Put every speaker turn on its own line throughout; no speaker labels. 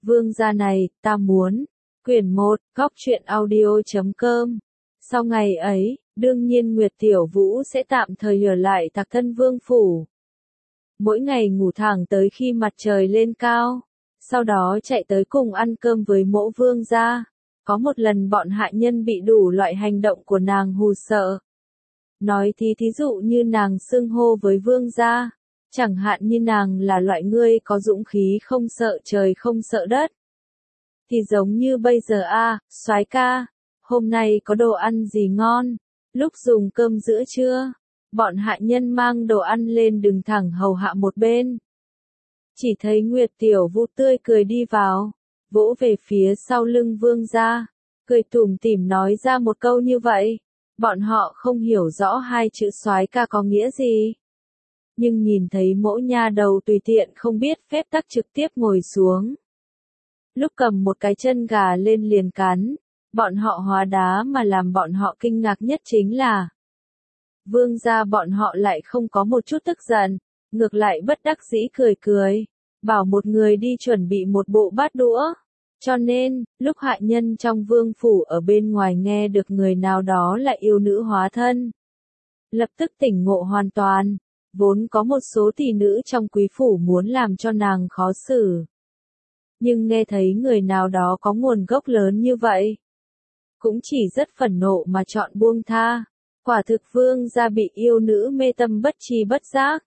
Vương gia này, ta muốn. Quyển 1, Góc truyện audio.com. Sau ngày ấy, đương nhiên Nguyệt Tiểu Vũ sẽ tạm thời ở lại Tạc Thân Vương phủ. Mỗi ngày ngủ thẳng tới khi mặt trời lên cao, sau đó chạy tới cùng ăn cơm với Mỗ Vương gia. Có một lần bọn hạ nhân bị đủ loại hành động của nàng hù sợ. Nói thí dụ như nàng xưng hô với vương gia, chẳng hạn như nàng là loại người có dũng khí không sợ trời không sợ đất. Thì giống như bây giờ soái ca, hôm nay có đồ ăn gì ngon? Lúc dùng cơm giữa trưa, bọn hạ nhân mang đồ ăn lên đứng thẳng hầu hạ một bên. Chỉ thấy Nguyệt Tiểu Vũ tươi cười đi vào, vỗ về phía sau lưng vương gia, cười tủm tỉm nói ra một câu như vậy. Bọn họ không hiểu rõ hai chữ soái ca có nghĩa gì. Nhưng nhìn thấy Mỗ nha đầu tùy tiện không biết phép tắc trực tiếp ngồi xuống. Lúc cầm một cái chân gà lên liền cắn, bọn họ hóa đá mà làm bọn họ kinh ngạc nhất chính là vương gia bọn họ lại không có một chút tức giận, ngược lại bất đắc dĩ cười cười, bảo một người đi chuẩn bị một bộ bát đũa. Cho nên, lúc hạ nhân trong vương phủ ở bên ngoài nghe được người nào đó là yêu nữ hóa thân, lập tức tỉnh ngộ hoàn toàn, vốn có một số tỷ nữ trong quý phủ muốn làm cho nàng khó xử. Nhưng nghe thấy người nào đó có nguồn gốc lớn như vậy, cũng chỉ rất phẫn nộ mà chọn buông tha. Quả thực vương gia bị yêu nữ mê tâm bất tri bất giác.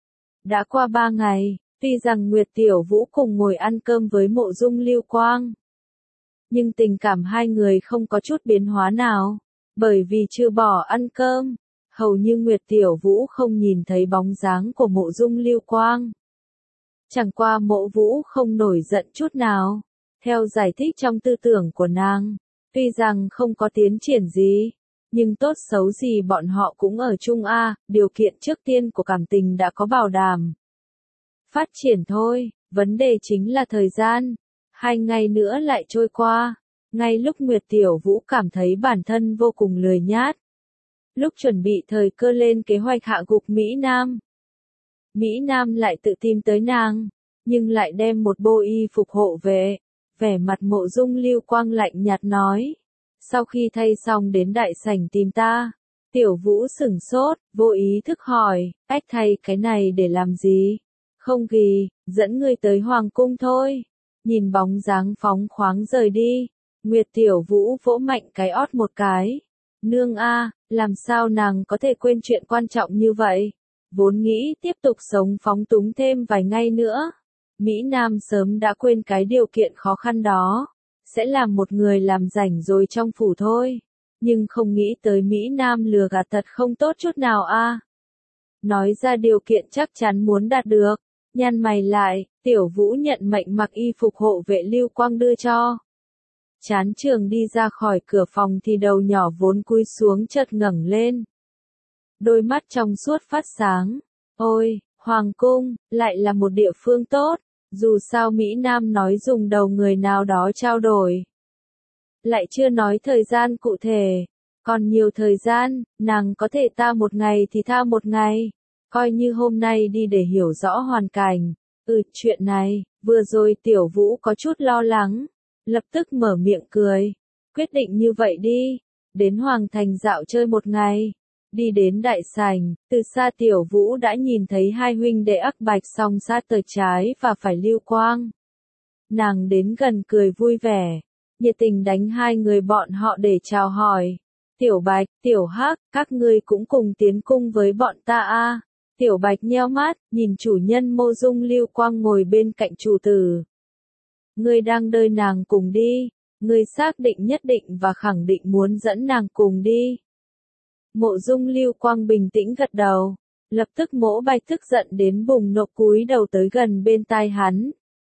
Đã qua 3 ngày. Tuy rằng Nguyệt Tiểu Vũ cùng ngồi ăn cơm với Mộ Dung Lưu Quang, nhưng tình cảm hai người không có chút biến hóa nào, bởi vì trừ bỏ ăn cơm, hầu như Nguyệt Tiểu Vũ không nhìn thấy bóng dáng của Mộ Dung Lưu Quang. Chẳng qua Mộ Vũ không nổi giận chút nào, theo giải thích trong tư tưởng của nàng, tuy rằng không có tiến triển gì, nhưng tốt xấu gì bọn họ cũng ở chung điều kiện trước tiên của cảm tình đã có bảo đảm. Phát triển thôi, vấn đề chính là thời gian. 2 ngày nữa lại trôi qua, ngay lúc Nguyệt Tiểu Vũ cảm thấy bản thân vô cùng lười nhát. Lúc chuẩn bị thời cơ lên kế hoạch hạ gục Mỹ Nam. Mỹ Nam lại tự tìm tới nàng, nhưng lại đem một bộ y phục hộ về. Vẻ mặt Mộ Dung Lưu Quang lạnh nhạt nói. Sau khi thay xong đến đại sảnh tìm ta. Tiểu Vũ sửng sốt, vô ý thức hỏi, ách thay cái này để làm gì? Không gì, dẫn ngươi tới hoàng cung thôi. Nhìn bóng dáng phóng khoáng rời đi, Nguyệt Tiểu Vũ vỗ mạnh cái ót một cái. Nương làm sao nàng có thể quên chuyện quan trọng như vậy? Vốn nghĩ tiếp tục sống phóng túng thêm vài ngày nữa. Mỹ Nam sớm đã quên cái điều kiện khó khăn đó, sẽ làm một người làm rảnh rồi trong phủ thôi. Nhưng không nghĩ tới Mỹ Nam lừa gạt thật không tốt chút nào Nói ra điều kiện chắc chắn muốn đạt được. Nhăn mày lại, Tiểu Vũ nhận mệnh mặc y phục hộ vệ Lưu Quang đưa cho. Chán trường đi ra khỏi cửa phòng thì đầu nhỏ vốn cúi xuống chợt ngẩng lên. Đôi mắt trong suốt phát sáng. Ôi, Hoàng cung, lại là một địa phương tốt, dù sao Mỹ Nam nói dùng đầu người nào đó trao đổi. Lại chưa nói thời gian cụ thể, còn nhiều thời gian, nàng có thể ta một ngày thì tha một ngày. Coi như hôm nay đi để hiểu rõ hoàn cảnh. Chuyện này, vừa rồi Tiểu Vũ có chút lo lắng, lập tức mở miệng cười. Quyết định như vậy đi, đến Hoàng Thành dạo chơi một ngày. Đi đến đại sảnh, từ xa Tiểu Vũ đã nhìn thấy hai huynh đệ Ác Bạch song sát tới trái và phải Lưu Quang. Nàng đến gần cười vui vẻ, nhiệt tình đánh hai người bọn họ để chào hỏi. Tiểu Bạch, Tiểu Hắc, các ngươi cũng cùng tiến cung với bọn ta Tiểu Bạch nheo mắt, nhìn chủ nhân Mộ Dung Lưu Quang ngồi bên cạnh chủ tử. Ngươi đang đợi nàng cùng đi, ngươi xác định nhất định và khẳng định muốn dẫn nàng cùng đi. Mộ Dung Lưu Quang bình tĩnh gật đầu, lập tức Mỗ Bạch tức giận đến bùng nộ cúi đầu tới gần bên tai hắn.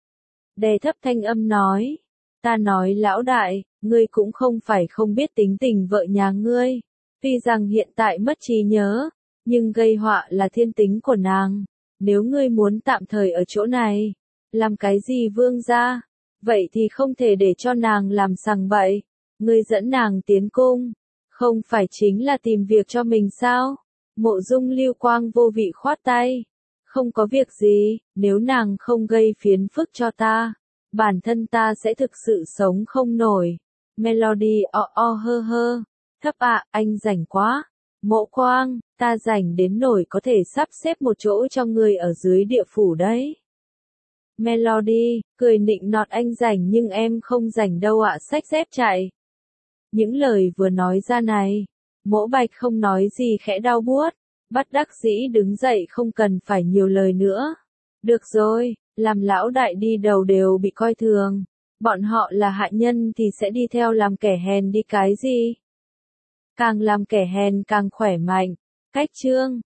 Đè thấp thanh âm nói, ta nói lão đại, ngươi cũng không phải không biết tính tình vợ nhà ngươi, tuy rằng hiện tại mất trí nhớ. Nhưng gây họa là thiên tính của nàng. Nếu ngươi muốn tạm thời ở chỗ này, làm cái gì vương gia, vậy thì không thể để cho nàng làm sằng bậy. Ngươi dẫn nàng tiến cung, không phải chính là tìm việc cho mình sao? Mộ Dung Lưu Quang vô vị khoát tay. Không có việc gì, nếu nàng không gây phiền phức cho ta, bản thân ta sẽ thực sự sống không nổi. Melody hơ hơ. Thấp ạ, anh rảnh quá. Mộ Quang, ta rảnh đến nổi có thể sắp xếp một chỗ cho người ở dưới địa phủ đấy. Melody, cười nịnh nọt anh rảnh nhưng em không rảnh đâu ạ, xách dép chạy. Những lời vừa nói ra này, Mỗ Bạch không nói gì khẽ đau buốt, bất đắc dĩ đứng dậy không cần phải nhiều lời nữa. Được rồi, làm lão đại đi đầu đều bị coi thường. Bọn họ là hạ nhân thì sẽ đi theo làm kẻ hèn đi cái gì? Càng làm kẻ hèn càng khỏe mạnh. Cách chương